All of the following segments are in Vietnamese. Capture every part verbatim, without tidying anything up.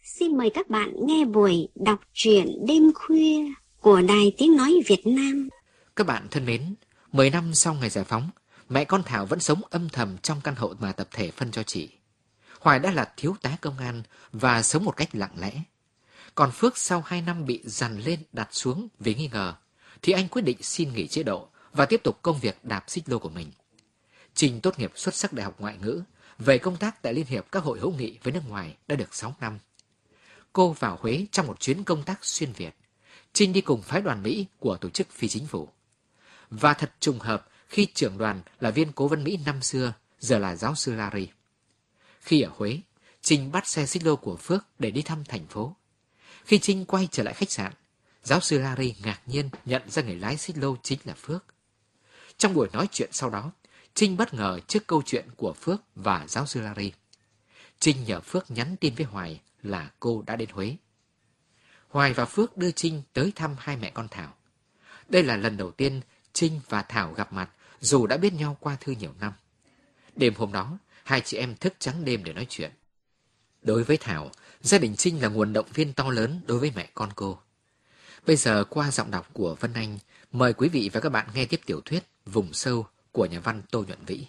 Xin mời các bạn nghe buổi đọc truyện đêm khuya của Đài Tiếng Nói Việt Nam. Các bạn thân mến, mười năm sau ngày giải phóng, mẹ con Thảo vẫn sống âm thầm trong căn hộ mà tập thể phân cho chị. Hoài đã là thiếu tá công an và sống một cách lặng lẽ. Còn Phước sau hai năm bị dằn lên đặt xuống vì nghi ngờ, thì anh quyết định xin nghỉ chế độ và tiếp tục công việc đạp xích lô của mình. Trình tốt nghiệp xuất sắc Đại học Ngoại ngữ, về công tác tại Liên hiệp các hội hữu nghị với nước ngoài đã được sáu năm. Cô vào Huế trong một chuyến công tác xuyên Việt. Trinh đi cùng phái đoàn Mỹ của tổ chức phi chính phủ. Và thật trùng hợp khi trưởng đoàn là viên cố vấn Mỹ năm xưa, giờ là giáo sư Larry. Khi ở Huế, Trinh bắt xe xích lô của Phước để đi thăm thành phố. Khi Trinh quay trở lại khách sạn, giáo sư Larry ngạc nhiên nhận ra người lái xích lô chính là Phước. Trong buổi nói chuyện sau đó, Trinh bất ngờ trước câu chuyện của Phước và giáo sư Larry. Trinh nhờ Phước nhắn tin với Hoài là cô đã đến Huế. Hoài và Phước đưa Trinh tới thăm hai mẹ con Thảo. Đây là lần đầu tiên Trinh và Thảo gặp mặt dù đã biết nhau qua thư nhiều năm. Đêm hôm đó, hai chị em thức trắng đêm để nói chuyện. Đối với Thảo, gia đình Trinh là nguồn động viên to lớn đối với mẹ con cô. Bây giờ qua giọng đọc của Vân Anh, mời quý vị và các bạn nghe tiếp tiểu thuyết Vùng Sâu của nhà văn Tô Nhuận Vĩ.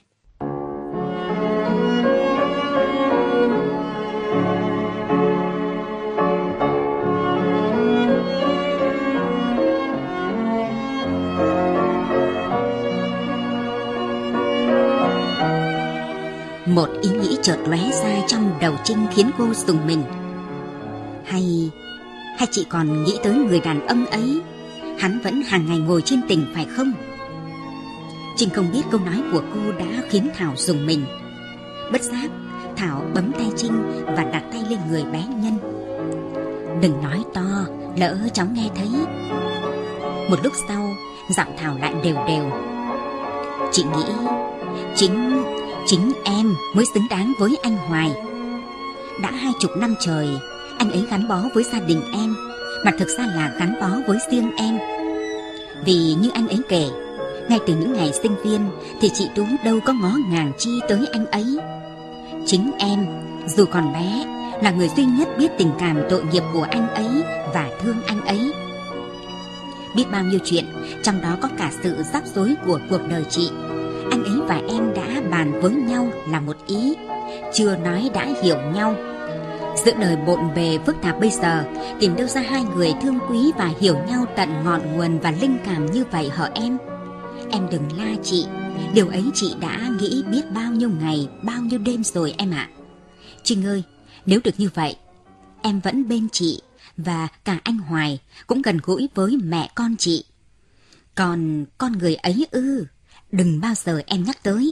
Một ý nghĩ chợt lóe ra trong đầu Trinh khiến cô rùng mình. Hay, hay chị còn nghĩ tới người đàn ông ấy? Hắn vẫn hàng ngày ngồi trên tỉnh phải không? Trinh không biết câu nói của cô đã khiến Thảo rùng mình. Bất giác, Thảo bấm tay Trinh và đặt tay lên người bé Nhân. Đừng nói to, lỡ cháu nghe thấy. Một lúc sau, giọng Thảo lại đều đều. Chị nghĩ chính... Chính em mới xứng đáng với anh Hoài. Đã hai chục năm trời, anh ấy gắn bó với gia đình em, mà thực ra là gắn bó với riêng em. Vì như anh ấy kể, ngay từ những ngày sinh viên thì chị Tú đâu có ngó ngàng chi tới anh ấy. Chính em, dù còn bé, là người duy nhất biết tình cảm tội nghiệp của anh ấy và thương anh ấy. Biết bao nhiêu chuyện, trong đó có cả sự rắc rối của cuộc đời chị. Anh ấy và em đã bàn với nhau là một ý, chưa nói đã hiểu nhau. Giữa đời bộn bề phức tạp bây giờ, tìm đâu ra hai người thương quý và hiểu nhau tận ngọn nguồn và linh cảm như vậy hả em? Em đừng la chị, điều ấy chị đã nghĩ biết bao nhiêu ngày, bao nhiêu đêm rồi em ạ. Trinh ơi, nếu được như vậy, em vẫn bên chị, và cả anh Hoài cũng gần gũi với mẹ con chị. Còn con người ấy ư? Đừng bao giờ em nhắc tới.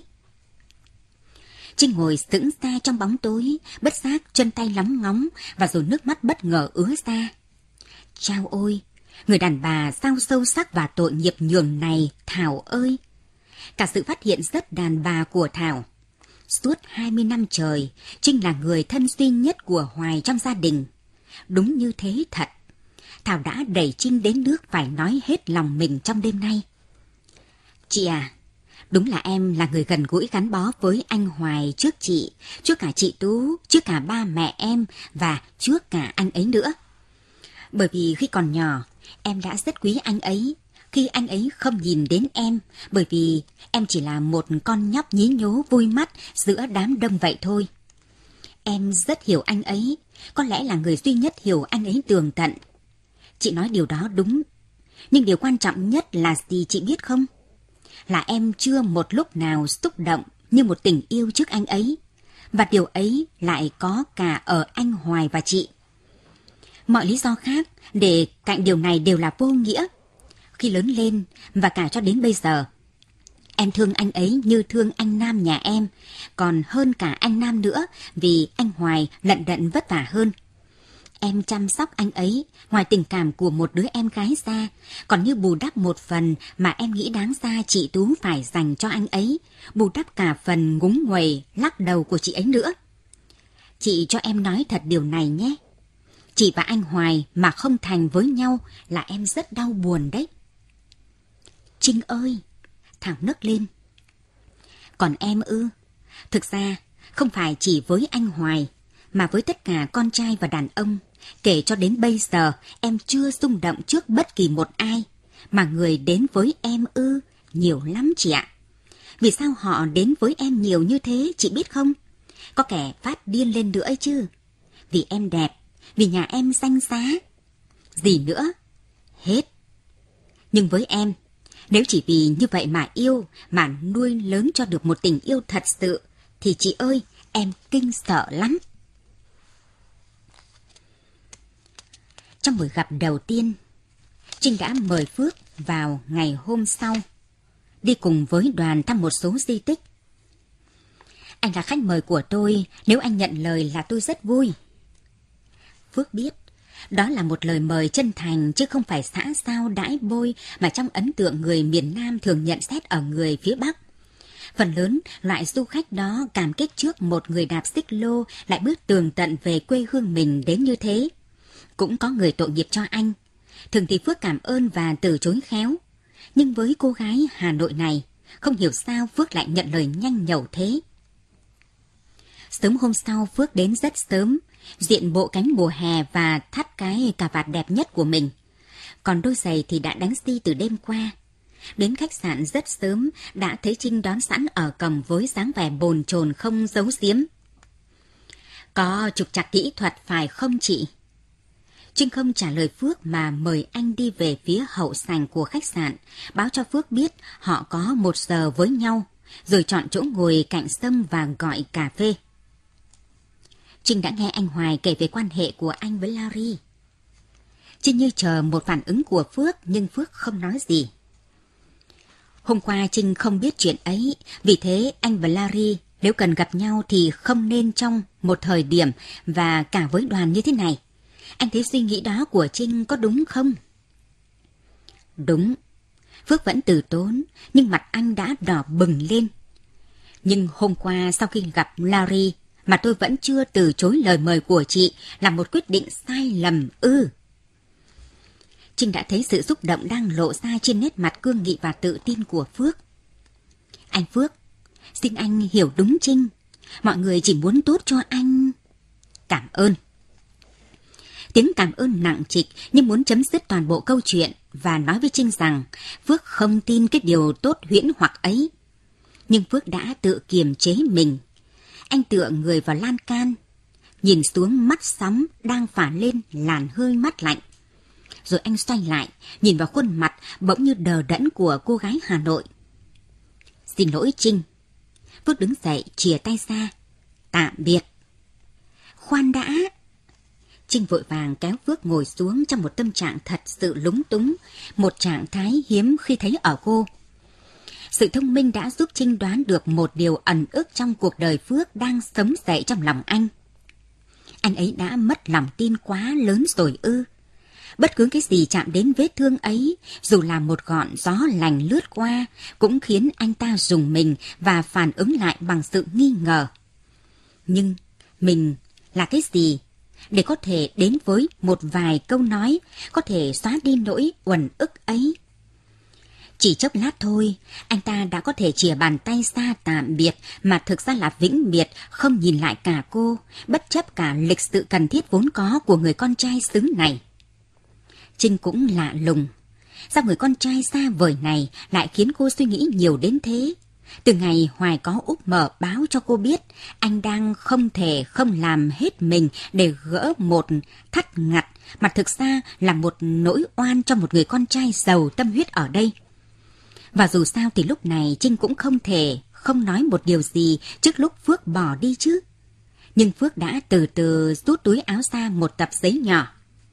Trinh ngồi sững ra trong bóng tối, bất giác chân tay lóng ngóng và rồi nước mắt bất ngờ ứa ra. Chao ôi, người đàn bà sao sâu sắc và tội nghiệp nhường này, Thảo ơi. Cả sự phát hiện rất đàn bà của Thảo. Suốt hai mươi năm trời, Trinh là người thân duy nhất của Hoài trong gia đình. Đúng như thế thật. Thảo đã đẩy Trinh đến nước phải nói hết lòng mình trong đêm nay. Chị à, đúng là em là người gần gũi gắn bó với anh Hoài trước chị, trước cả chị Tú, trước cả ba mẹ em và trước cả anh ấy nữa. Bởi vì khi còn nhỏ, em đã rất quý anh ấy, khi anh ấy không nhìn đến em, bởi vì em chỉ là một con nhóc nhí nhố vui mắt giữa đám đông vậy thôi. Em rất hiểu anh ấy, có lẽ là người duy nhất hiểu anh ấy tường tận. Chị nói điều đó đúng, nhưng điều quan trọng nhất là gì chị biết không? Là em chưa một lúc nào xúc động như một tình yêu trước anh ấy, và điều ấy lại có cả ở anh Hoài và chị. Mọi lý do khác để cạnh điều này đều là vô nghĩa. Khi lớn lên và cả cho đến bây giờ, em thương anh ấy như thương anh Nam nhà em, còn hơn cả anh Nam nữa vì anh Hoài lận đận vất vả hơn. Em chăm sóc anh ấy, ngoài tình cảm của một đứa em gái ra, còn như bù đắp một phần mà em nghĩ đáng ra chị Tú phải dành cho anh ấy, bù đắp cả phần ngúng nguầy, lắc đầu của chị ấy nữa. Chị cho em nói thật điều này nhé. Chị và anh Hoài mà không thành với nhau là em rất đau buồn đấy. Trinh ơi, Thảo nức lên. Còn em ư? Thực ra, không phải chỉ với anh Hoài, Mà với tất cả con trai và đàn ông, kể cho đến bây giờ em chưa rung động trước bất kỳ một ai. Mà người đến với em ư, nhiều lắm chị ạ. Vì sao họ đến với em nhiều như thế chị biết không? Có kẻ phát điên lên nữa ấy chứ. Vì em đẹp, vì nhà em danh giá. Gì nữa? Hết. Nhưng với em, nếu chỉ vì như vậy mà yêu, mà nuôi lớn cho được một tình yêu thật sự, thì chị ơi, em kinh sợ lắm. Trong buổi gặp đầu tiên, Trinh đã mời Phước vào ngày hôm sau, đi cùng với đoàn thăm một số di tích. Anh là khách mời của tôi, nếu anh nhận lời là tôi rất vui. Phước biết, đó là một lời mời chân thành chứ không phải xã giao đãi bôi mà trong ấn tượng người miền Nam thường nhận xét ở người phía Bắc. Phần lớn, loại du khách đó cảm kích trước một người đạp xích lô lại bước tường tận về quê hương mình đến như thế. Cũng có người tội nghiệp cho anh. Thường thì Phước cảm ơn và từ chối khéo. Nhưng với cô gái Hà Nội này, không hiểu sao Phước lại nhận lời nhanh nhẩu thế. Sớm hôm sau Phước đến rất sớm, diện bộ cánh mùa hè và thắt cái cà vạt đẹp nhất của mình. Còn đôi giày thì đã đánh xi từ đêm qua. Đến khách sạn rất sớm, đã thấy Trinh đón sẵn ở cổng với dáng vẻ bồn chồn không giấu giếm. Có trục trặc kỹ thuật phải không chị? Trinh không trả lời Phước mà mời anh đi về phía hậu sảnh của khách sạn, báo cho Phước biết họ có một giờ với nhau, rồi chọn chỗ ngồi cạnh sông và gọi cà phê. Trinh đã nghe anh Hoài kể về quan hệ của anh với Larry. Trinh như chờ một phản ứng của Phước, nhưng Phước không nói gì. Hôm qua Trinh không biết chuyện ấy, vì thế anh và Larry nếu cần gặp nhau thì không nên trong một thời điểm và cả với đoàn như thế này. Anh thấy suy nghĩ đó của Trinh có đúng không? Đúng. Phước vẫn từ tốn, nhưng mặt anh đã đỏ bừng lên. Nhưng hôm qua sau khi gặp Larry, mà tôi vẫn chưa từ chối lời mời của chị là một quyết định sai lầm ư. Trinh đã thấy sự xúc động đang lộ ra trên nét mặt cương nghị và tự tin của Phước. Anh Phước, xin anh hiểu đúng Trinh. Mọi người chỉ muốn tốt cho anh. Cảm ơn. Tiếng cảm ơn nặng trịch nhưng muốn chấm dứt toàn bộ câu chuyện và nói với Trinh rằng Phước không tin cái điều tốt huyễn hoặc ấy. Nhưng Phước đã tự kiềm chế mình. Anh tựa người vào lan can, nhìn xuống mắt sóng đang phả lên làn hơi mát lạnh. Rồi anh xoay lại, nhìn vào khuôn mặt bỗng như đờ đẫn của cô gái Hà Nội. Xin lỗi Trinh. Phước đứng dậy, chìa tay ra. Tạm biệt. Khoan đã. Trinh vội vàng kéo Phước ngồi xuống trong một tâm trạng thật sự lúng túng, một trạng thái hiếm khi thấy ở cô. Sự thông minh đã giúp Trinh đoán được một điều ẩn ức trong cuộc đời Phước đang sống dậy trong lòng anh. Anh ấy đã mất lòng tin quá lớn rồi ư. Bất cứ cái gì chạm đến vết thương ấy, dù là một gọn gió lành lướt qua, cũng khiến anh ta rùng mình và phản ứng lại bằng sự nghi ngờ. Nhưng mình là cái gì để có thể đến với một vài câu nói, có thể xóa đi nỗi uẩn ức ấy? Chỉ chốc lát thôi, anh ta đã có thể chìa bàn tay ra tạm biệt mà thực ra là vĩnh biệt, không nhìn lại cả cô, bất chấp cả lịch sự cần thiết vốn có của người con trai xứ này. Trinh cũng lạ lùng. Sao người con trai xa vời này lại khiến cô suy nghĩ nhiều đến thế? Từ ngày Hoài có úp mở báo cho cô biết anh đang không thể không làm hết mình để gỡ một thắt ngặt mà thực ra là một nỗi oan cho một người con trai giàu tâm huyết ở đây. Và dù sao thì lúc này Trinh cũng không thể không nói một điều gì trước lúc Phước bỏ đi chứ. Nhưng Phước đã từ từ rút túi áo ra một tập giấy nhỏ.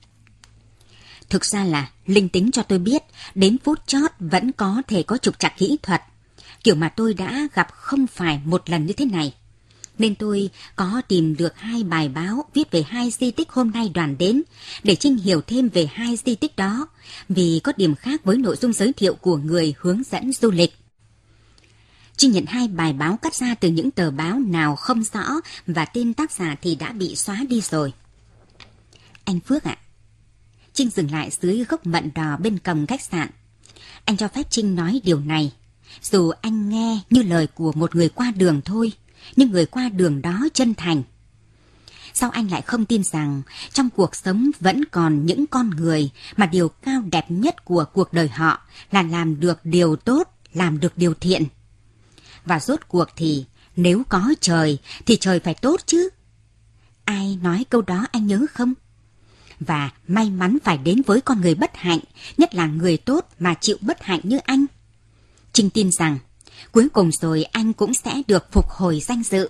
Thực ra là linh tính cho tôi biết đến phút chót vẫn có thể có trục trặc kỹ thuật, kiểu mà tôi đã gặp không phải một lần như thế này. Nên tôi có tìm được hai bài báo viết về hai di tích hôm nay đoàn đến, để Trinh hiểu thêm về hai di tích đó, vì có điểm khác với nội dung giới thiệu của người hướng dẫn du lịch. Trinh nhận hai bài báo cắt ra từ những tờ báo nào không rõ và tên tác giả thì đã bị xóa đi rồi. Anh Phước ạ. À, Trinh dừng lại dưới gốc mận đỏ bên cổng khách sạn. Anh cho phép Trinh nói điều này, dù anh nghe như lời của một người qua đường thôi, nhưng người qua đường đó chân thành. Sao anh lại không tin rằng trong cuộc sống vẫn còn những con người mà điều cao đẹp nhất của cuộc đời họ là làm được điều tốt, làm được điều thiện? Và rốt cuộc thì nếu có trời thì trời phải tốt chứ. Ai nói câu đó anh nhớ không? Và may mắn phải đến với con người bất hạnh, nhất là người tốt mà chịu bất hạnh như anh. Trinh tin rằng cuối cùng rồi anh cũng sẽ được phục hồi danh dự.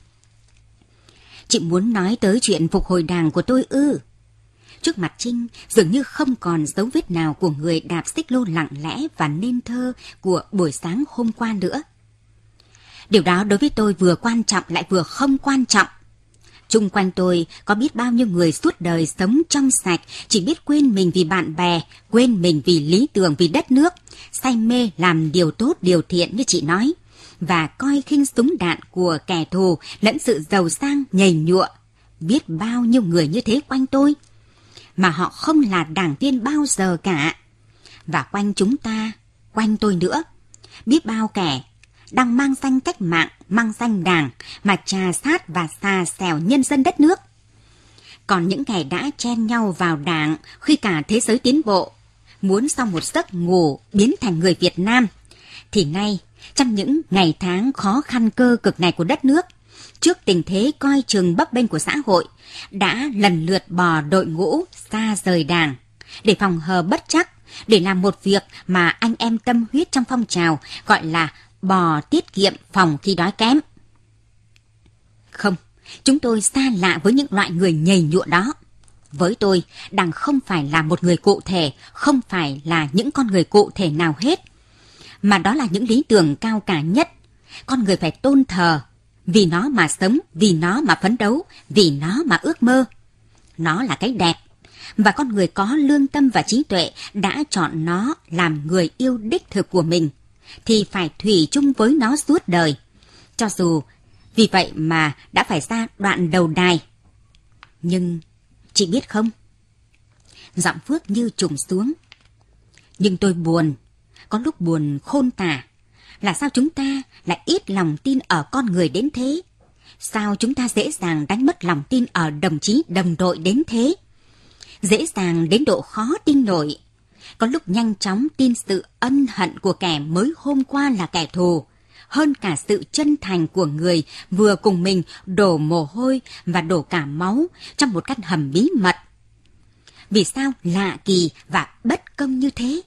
Chị muốn nói tới chuyện phục hồi đàng của tôi ư? Trước mặt Trinh dường như không còn dấu vết nào của người đạp xích lô lặng lẽ và nên thơ của buổi sáng hôm qua nữa. Điều đó đối với tôi vừa quan trọng lại vừa không quan trọng. Chung quanh tôi có biết bao nhiêu người suốt đời sống trong sạch, chỉ biết quên mình vì bạn bè, quên mình vì lý tưởng, vì đất nước, say mê làm điều tốt, điều thiện như chị nói, và coi khinh súng đạn của kẻ thù lẫn sự giàu sang nhầy nhụa. Biết bao nhiêu người như thế quanh tôi, mà họ không là đảng viên bao giờ cả. Và quanh chúng ta, quanh tôi nữa, biết bao kẻ đang mang danh cách mạng, mang danh đảng mà trà sát và xà xẻo nhân dân đất nước. Còn những kẻ đã chen nhau vào đảng khi cả thế giới tiến bộ, muốn sau một giấc ngủ biến thành người Việt Nam, thì nay trong những ngày tháng khó khăn cơ cực này của đất nước, trước tình thế coi chừng bấp bênh của xã hội, đã lần lượt bò đội ngũ xa rời đảng để phòng hờ bất trắc, để làm một việc mà anh em tâm huyết trong phong trào gọi là bò tiết kiệm phòng khi đói kém. Không, chúng tôi xa lạ với những loại người nhầy nhụa đó. Với tôi, đảng không phải là một người cụ thể, không phải là những con người cụ thể nào hết, mà đó là những lý tưởng cao cả nhất. Con người phải tôn thờ, vì nó mà sống, vì nó mà phấn đấu, vì nó mà ước mơ. Nó là cái đẹp, và con người có lương tâm và trí tuệ đã chọn nó làm người yêu đích thực của mình, thì phải thủy chung với nó suốt đời. Cho dù vì vậy mà đã phải ra đoạn đầu đài. Nhưng chị biết không? Giọng Phước như trùng xuống. Nhưng tôi buồn, có lúc buồn khôn tả. Là sao chúng ta lại ít lòng tin ở con người đến thế? Sao chúng ta dễ dàng đánh mất lòng tin ở đồng chí đồng đội đến thế? Dễ dàng đến độ khó tin nổi. Có lúc nhanh chóng tin sự ân hận của kẻ mới hôm qua là kẻ thù, hơn cả sự chân thành của người vừa cùng mình đổ mồ hôi và đổ cả máu trong một căn hầm bí mật. Vì sao lạ kỳ và bất công như thế?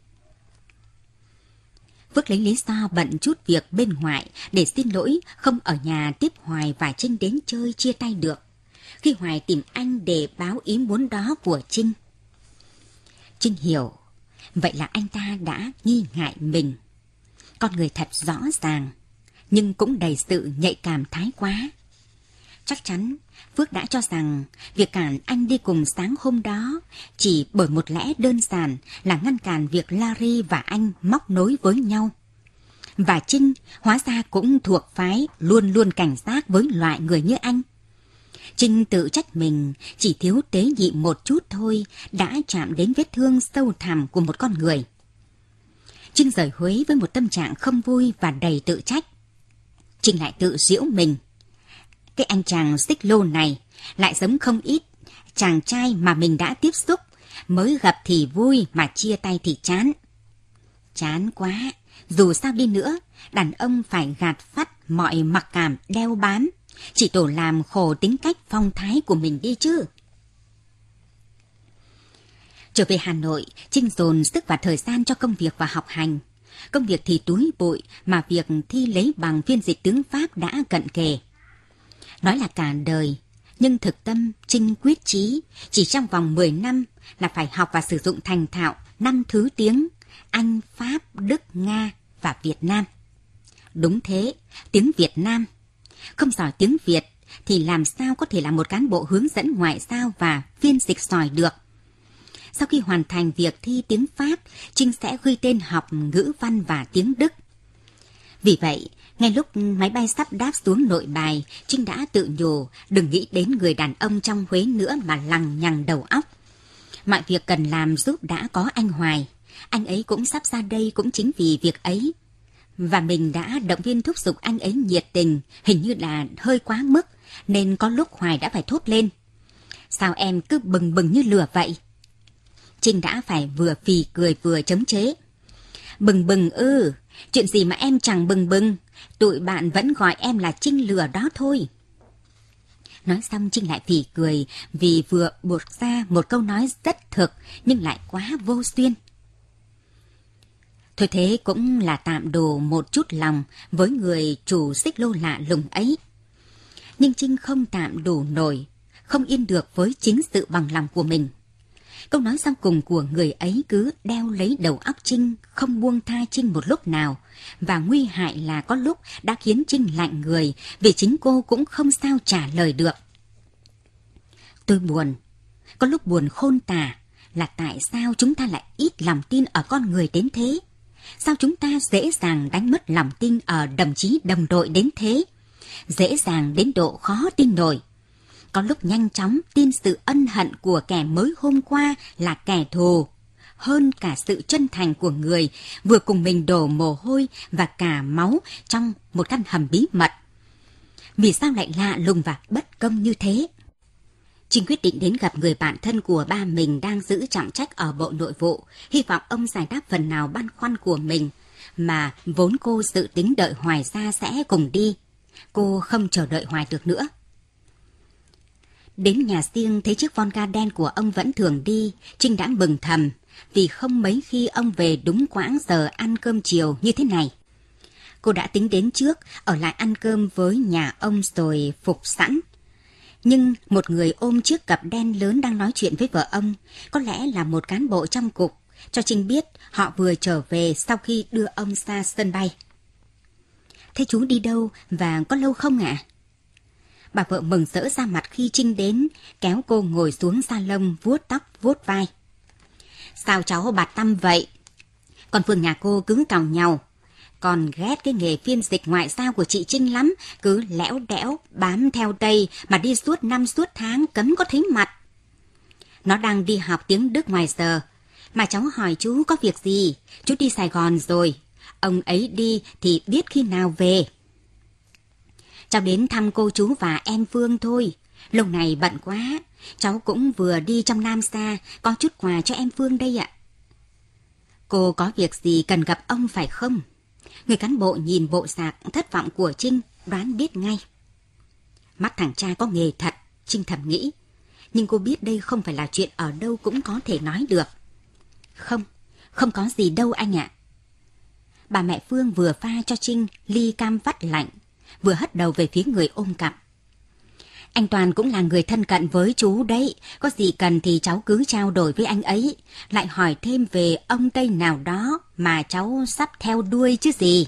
Phước lấy lý do bận chút việc bên ngoại để xin lỗi không ở nhà tiếp Hoài và Trinh đến chơi chia tay được, khi Hoài tìm anh để báo ý muốn đó của Trinh. Trinh hiểu, vậy là anh ta đã nghi ngại mình. Con người thật rõ ràng, nhưng cũng đầy sự nhạy cảm thái quá. Chắc chắn Phước đã cho rằng việc cản anh đi cùng sáng hôm đó chỉ bởi một lẽ đơn giản là ngăn cản việc Larry và anh móc nối với nhau. Và Trinh hóa ra cũng thuộc phái luôn luôn cảnh giác với loại người như anh. Trinh tự trách mình chỉ thiếu tế nhị một chút thôi đã chạm đến vết thương sâu thẳm của một con người. Trinh rời Huế với một tâm trạng không vui và đầy tự trách. Trinh lại tự giễu mình. Cái anh chàng xích lô này lại giống không ít chàng trai mà mình đã tiếp xúc, mới gặp thì vui mà chia tay thì chán. Chán quá, dù sao đi nữa, đàn ông phải gạt phắt mọi mặc cảm đeo bám, chỉ tổ làm khổ tính cách phong thái của mình đi chứ. Trở về Hà Nội, Trinh dồn sức và thời gian cho công việc và học hành. Công việc thì túi bụi, mà việc thi lấy bằng phiên dịch tiếng Pháp đã cận kề. Nói là cả đời, nhưng thực tâm Trinh quyết chí chỉ trong vòng mười năm là phải học và sử dụng thành thạo năm thứ tiếng Anh, Pháp, Đức, Nga và Việt Nam. Đúng thế, tiếng Việt Nam. Không giỏi tiếng Việt thì làm sao có thể là một cán bộ hướng dẫn ngoại giao và phiên dịch giỏi được. Sau khi hoàn thành việc thi tiếng Pháp, Trinh sẽ ghi tên học ngữ văn và tiếng Đức. Vì vậy, ngay lúc máy bay sắp đáp xuống Nội Bài, Trinh đã tự nhủ đừng nghĩ đến người đàn ông trong Huế nữa mà lằng nhằng đầu óc. Mọi việc cần làm giúp đã có anh Hoài. Anh ấy cũng sắp ra đây cũng chính vì việc ấy. Và mình đã động viên thúc giục anh ấy nhiệt tình, hình như là hơi quá mức, nên có lúc Hoài đã phải thốt lên: sao em cứ bừng bừng như lửa vậy? Trinh đã phải vừa phì cười vừa chống chế: bừng bừng ư, chuyện gì mà em chẳng bừng bừng, tụi bạn vẫn gọi em là Trinh lửa đó thôi. Nói xong Trinh lại phì cười vì vừa buột ra một câu nói rất thực nhưng lại quá vô duyên. Thôi thế cũng là tạm đồ một chút lòng với người chủ xích lô lạ lùng ấy. Nhưng Trinh không tạm đủ nổi, không yên được với chính sự bằng lòng của mình. Câu nói sau cùng của người ấy cứ đeo lấy đầu óc Trinh, không buông tha Trinh một lúc nào. Và nguy hại là có lúc đã khiến Trinh lạnh người vì chính cô cũng không sao trả lời được. Tôi buồn, có lúc buồn khôn tả là tại sao chúng ta lại ít lòng tin ở con người đến thế? Sao chúng ta dễ dàng đánh mất lòng tin ở đồng chí đồng đội đến thế? Dễ dàng đến độ khó tin nổi. Có lúc nhanh chóng tin sự ân hận của kẻ mới hôm qua là kẻ thù, hơn cả sự chân thành của người vừa cùng mình đổ mồ hôi và cả máu trong một căn hầm bí mật. Vì sao lại lạ lùng và bất công như thế? Trinh quyết định đến gặp người bạn thân của ba mình đang giữ trọng trách ở Bộ Nội vụ, hy vọng ông giải đáp phần nào băn khoăn của mình, mà vốn cô dự tính đợi Hoài ra sẽ cùng đi. Cô không chờ đợi Hoài được nữa. Đến nhà riêng thấy chiếc Volga đen của ông vẫn thường đi, Trinh đã mừng thầm, vì không mấy khi ông về đúng quãng giờ ăn cơm chiều như thế này. Cô đã tính đến trước, ở lại ăn cơm với nhà ông rồi phục sẵn. Nhưng một người ôm chiếc cặp đen lớn đang nói chuyện với vợ ông, có lẽ là một cán bộ trong cục, cho Trinh biết họ vừa trở về sau khi đưa ông ra sân bay. Thế chú đi đâu và có lâu không ạ? À? Bà vợ mừng rỡ ra mặt khi Trinh đến, kéo cô ngồi xuống salon vuốt tóc vuốt vai. Sao cháu bạt tăm vậy? Con Phương nhà cô cứ còng nhau. Còn ghét cái nghề phiên dịch ngoại giao của chị Trinh lắm, cứ lẽo đẽo, bám theo đây mà đi suốt năm suốt tháng cấm có thấy mặt. Nó đang đi học tiếng Đức ngoài giờ, mà cháu hỏi chú có việc gì, chú đi Sài Gòn rồi, ông ấy đi thì biết khi nào về. Cháu đến thăm cô chú và em Phương thôi, lâu này bận quá, cháu cũng vừa đi trong Nam xa, có chút quà cho em Phương đây ạ. Cô có việc gì cần gặp ông phải không? Người cán bộ nhìn bộ dạng thất vọng của Trinh đoán biết ngay. Mắt thằng cha có nghề thật, Trinh thầm nghĩ. Nhưng cô biết đây không phải là chuyện ở đâu cũng có thể nói được. Không, không có gì đâu anh ạ. Bà mẹ Phương vừa pha cho Trinh ly cam vắt lạnh, vừa hất đầu về phía người ôm cặp. Anh Toàn cũng là người thân cận với chú đấy, có gì cần thì cháu cứ trao đổi với anh ấy, lại hỏi thêm về ông Tây nào đó mà cháu sắp theo đuôi chứ gì.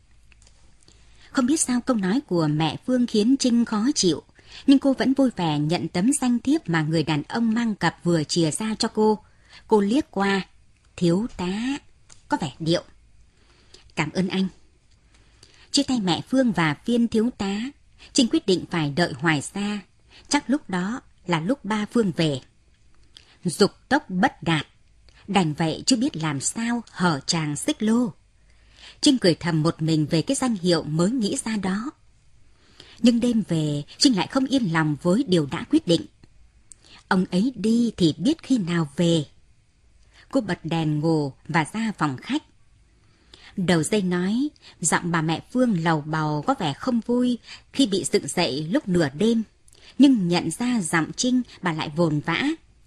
Không biết sao câu nói của mẹ Phương khiến Trinh khó chịu, nhưng cô vẫn vui vẻ nhận tấm danh thiếp mà người đàn ông mang cặp vừa chìa ra cho cô. Cô liếc qua, thiếu tá, có vẻ điệu. Cảm ơn anh. Chia tay mẹ Phương và viên thiếu tá, Trinh quyết định phải đợi Hoài ra, chắc lúc đó là lúc ba Phương về. Dục tốc bất đạt, đành vậy chứ biết làm sao hở chàng xích lô. Trinh cười thầm một mình về cái danh hiệu mới nghĩ ra đó. Nhưng đêm về, Trinh lại không yên lòng với điều đã quyết định. Ông ấy đi thì biết khi nào về. Cô bật đèn ngủ và ra phòng khách. Đầu dây nói, giọng bà mẹ Phương lầu bầu có vẻ không vui khi bị dựng dậy lúc nửa đêm. Nhưng nhận ra giọng Trinh, bà lại vồn vã.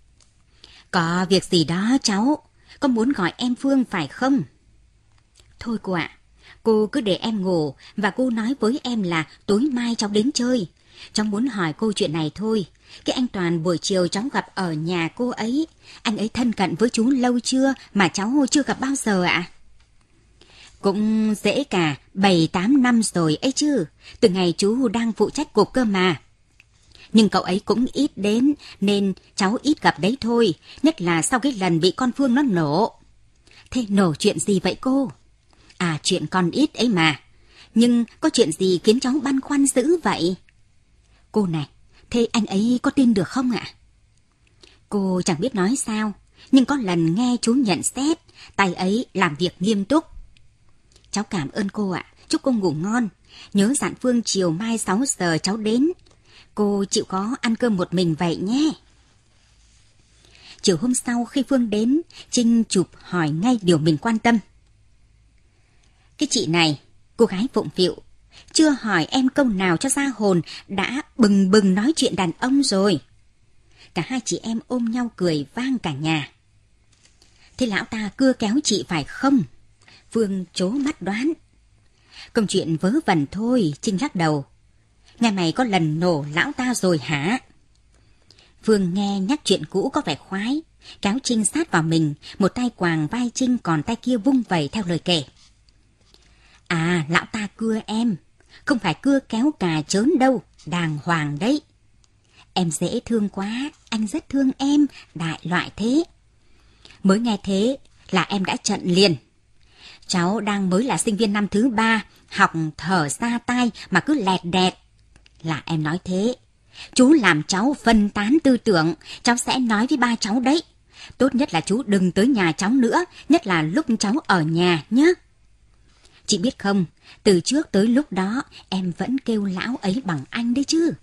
Có việc gì đó cháu, có muốn gọi em Phương phải không? Thôi cô ạ, cô cứ để em ngủ và cô nói với em là tối mai cháu đến chơi. Cháu muốn hỏi cô chuyện này thôi. Cái anh Toàn buổi chiều cháu gặp ở nhà cô ấy, anh ấy thân cận với chú lâu chưa mà cháu chưa gặp bao giờ ạ? À? Cũng dễ cả, bảy tám năm rồi ấy chứ, từ ngày chú đang phụ trách cục cơ mà. Nhưng cậu ấy cũng ít đến, nên cháu ít gặp đấy thôi, nhất là sau cái lần bị con Phương nó nổ. Thế nổ chuyện gì vậy cô? À, chuyện con ít ấy mà, nhưng có chuyện gì khiến cháu băn khoăn dữ vậy? Cô này, thế anh ấy có tin được không ạ? Cô chẳng biết nói sao, nhưng có lần nghe chú nhận xét, tay ấy làm việc nghiêm túc. Cháu cảm ơn cô ạ, chúc cô ngủ ngon. Nhớ dặn Phương chiều mai sáu giờ cháu đến. Cô chịu khó ăn cơm một mình vậy nhé. Chiều hôm sau khi Phương đến, Trinh chụp hỏi ngay điều mình quan tâm. Cái chị này, cô gái phụng phịu, chưa hỏi em câu nào cho ra hồn đã bừng bừng nói chuyện đàn ông rồi. Cả hai chị em ôm nhau cười vang cả nhà. Thế lão ta cưa kéo chị phải không? Phương trố mắt đoán. Công chuyện vớ vẩn thôi, Trinh lắc đầu. Nghe mày có lần nổ lão ta rồi hả? Phương nghe nhắc chuyện cũ có vẻ khoái, kéo Trinh sát vào mình, một tay quàng vai Trinh còn tay kia vung vẩy theo lời kể. À, lão ta cưa em, không phải cưa kéo cà chớn đâu, đàng hoàng đấy. Em dễ thương quá, anh rất thương em, đại loại thế. Mới nghe thế là em đã trận liền. Cháu đang mới là sinh viên năm thứ ba, học thở ra tai mà cứ lẹt đẹt. Là em nói thế. Chú làm cháu phân tán tư tưởng, cháu sẽ nói với ba cháu đấy. Tốt nhất là chú đừng tới nhà cháu nữa, nhất là lúc cháu ở nhà nhé. Chị biết không, từ trước tới lúc đó em vẫn kêu lão ấy bằng anh đấy chứ.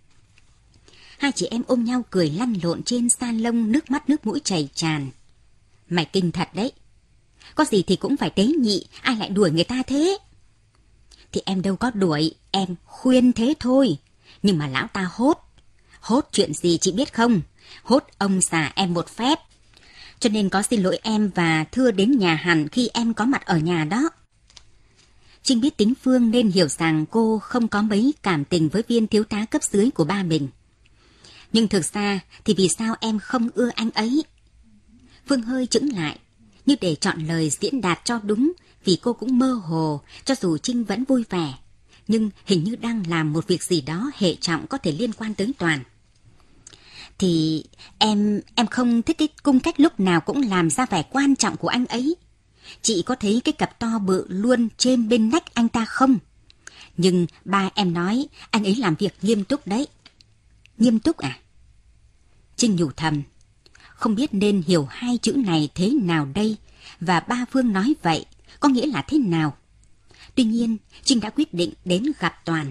Hai chị em ôm nhau cười lăn lộn trên salon, nước mắt nước mũi chảy tràn. Mày kinh thật đấy. Có gì thì cũng phải tế nhị, ai lại đuổi người ta thế? Thì em đâu có đuổi, em khuyên thế thôi. Nhưng mà lão ta hốt. Hốt chuyện gì chị biết không? Hốt ông già em một phép. Cho nên có xin lỗi em và thưa đến nhà hẳn khi em có mặt ở nhà đó. Trinh biết tính Phương nên hiểu rằng cô không có mấy cảm tình với viên thiếu tá cấp dưới của ba mình. Nhưng thực ra thì vì sao em không ưa anh ấy? Phương hơi chững lại, như để chọn lời diễn đạt cho đúng, vì cô cũng mơ hồ, cho dù Trinh vẫn vui vẻ, nhưng hình như đang làm một việc gì đó hệ trọng có thể liên quan tới Toàn. Thì em em không thích cái cung cách lúc nào cũng làm ra vẻ quan trọng của anh ấy. Chị có thấy cái cặp to bự luôn trên bên nách anh ta không? Nhưng ba em nói anh ấy làm việc nghiêm túc đấy. Nghiêm túc à? Trinh nhủ thầm, không biết nên hiểu hai chữ này thế nào đây, và ba Phương nói vậy có nghĩa là thế nào. Tuy nhiên, Trinh đã quyết định đến gặp Toàn.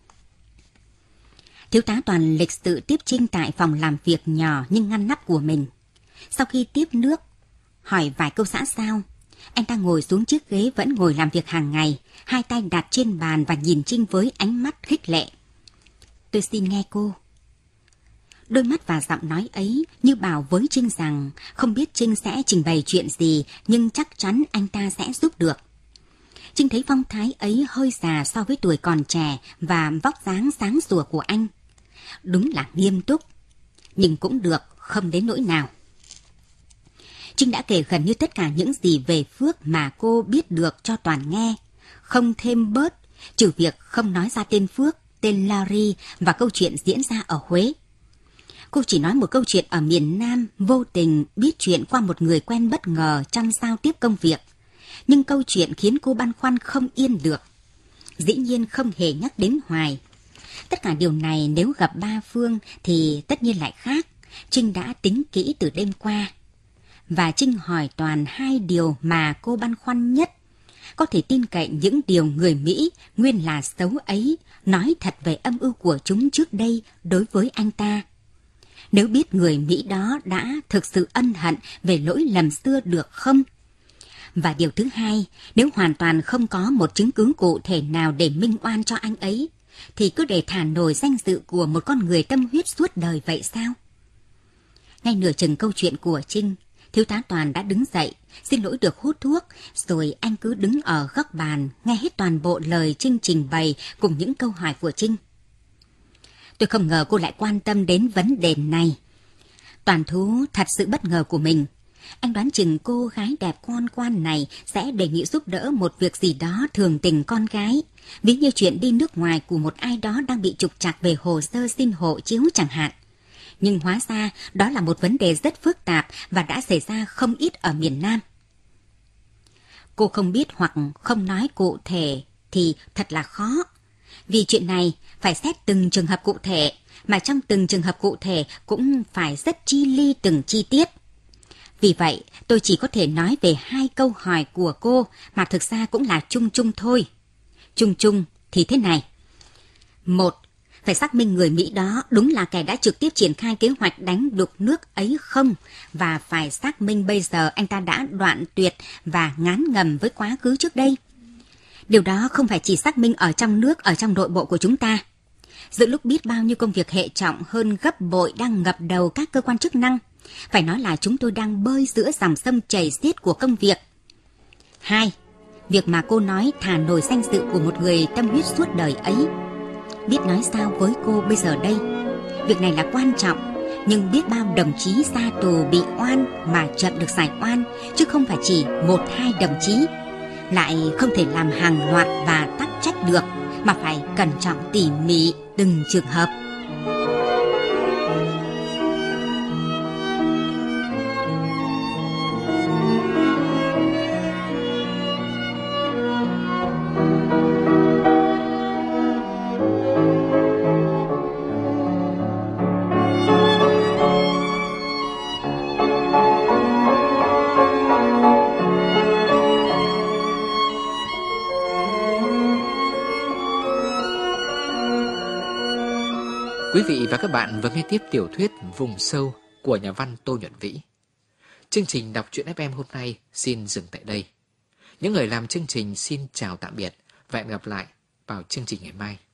Thiếu tá Toàn lịch sự tiếp Trinh tại phòng làm việc nhỏ nhưng ngăn nắp của mình. Sau khi tiếp nước, hỏi vài câu xã giao, anh ta ngồi xuống chiếc ghế vẫn ngồi làm việc hàng ngày, hai tay đặt trên bàn và nhìn Trinh với ánh mắt khích lệ. Tôi xin nghe cô. Đôi mắt và giọng nói ấy như bảo với Trinh rằng không biết Trinh sẽ trình bày chuyện gì, nhưng chắc chắn anh ta sẽ giúp được. Trinh thấy phong thái ấy hơi già so với tuổi còn trẻ và vóc dáng sáng sủa của anh. Đúng là nghiêm túc, nhưng cũng được, không đến nỗi nào. Trinh đã kể gần như tất cả những gì về Phước mà cô biết được cho Toàn nghe, không thêm bớt, trừ việc không nói ra tên Phước, tên Larry và câu chuyện diễn ra ở Huế. Cô chỉ nói một câu chuyện ở miền Nam, vô tình biết chuyện qua một người quen bất ngờ trong giao tiếp công việc. Nhưng câu chuyện khiến cô băn khoăn không yên được. Dĩ nhiên không hề nhắc đến Hoài. Tất cả điều này nếu gặp ba Phương thì tất nhiên lại khác. Trinh đã tính kỹ từ đêm qua. Và Trinh hỏi Toàn hai điều mà cô băn khoăn nhất. Có thể tin cậy những điều người Mỹ nguyên là xấu ấy nói thật về âm mưu của chúng trước đây đối với anh ta. Nếu biết người Mỹ đó đã thực sự ân hận về lỗi lầm xưa được không? Và điều thứ hai, nếu hoàn toàn không có một chứng cứ cụ thể nào để minh oan cho anh ấy, thì cứ để thả nổi danh dự của một con người tâm huyết suốt đời vậy sao? Ngay nửa chừng câu chuyện của Trinh, thiếu tá Toàn đã đứng dậy, xin lỗi được hút thuốc, rồi anh cứ đứng ở góc bàn, nghe hết toàn bộ lời Trinh trình bày cùng những câu hỏi của Trinh. Tôi không ngờ cô lại quan tâm đến vấn đề này. Toàn thú thật sự bất ngờ của mình. Anh đoán chừng cô gái đẹp con quan này sẽ đề nghị giúp đỡ một việc gì đó thường tình con gái, ví như chuyện đi nước ngoài của một ai đó đang bị trục trặc về hồ sơ xin hộ chiếu chẳng hạn. Nhưng hóa ra đó là một vấn đề rất phức tạp và đã xảy ra không ít ở miền Nam. Cô không biết hoặc không nói cụ thể thì thật là khó. Vì chuyện này phải xét từng trường hợp cụ thể, mà trong từng trường hợp cụ thể cũng phải rất chi li từng chi tiết. Vì vậy, tôi chỉ có thể nói về hai câu hỏi của cô mà thực ra cũng là chung chung thôi. Chung chung thì thế này. Một, Phải xác minh người Mỹ đó đúng là kẻ đã trực tiếp triển khai kế hoạch đánh đục nước ấy không, và phải xác minh bây giờ anh ta đã đoạn tuyệt và ngán ngầm với quá khứ trước đây. Điều đó không phải chỉ xác minh ở trong nước, ở trong nội bộ của chúng ta. Giữa lúc biết bao nhiêu công việc hệ trọng hơn gấp bội đang ngập đầu các cơ quan chức năng, phải nói là chúng tôi đang bơi giữa dòng sông chảy xiết của công việc. Hai, việc mà cô nói thà nổi danh dự của một người tâm huyết suốt đời ấy. Biết nói sao với cô bây giờ đây. Việc này là quan trọng, nhưng biết bao đồng chí ra tù bị oan mà chậm được giải oan, chứ không phải chỉ một hai đồng chí. Lại không thể làm hàng loạt và tắc trách được, mà phải cẩn trọng tỉ mỉ từng trường hợp. Quý vị và các bạn vừa nghe tiếp tiểu thuyết Vùng Sâu của nhà văn Tô Nhuận Vĩ. Chương trình đọc truyện ép em hôm nay xin dừng tại đây. Những người làm chương trình xin chào tạm biệt và hẹn gặp lại vào chương trình ngày mai.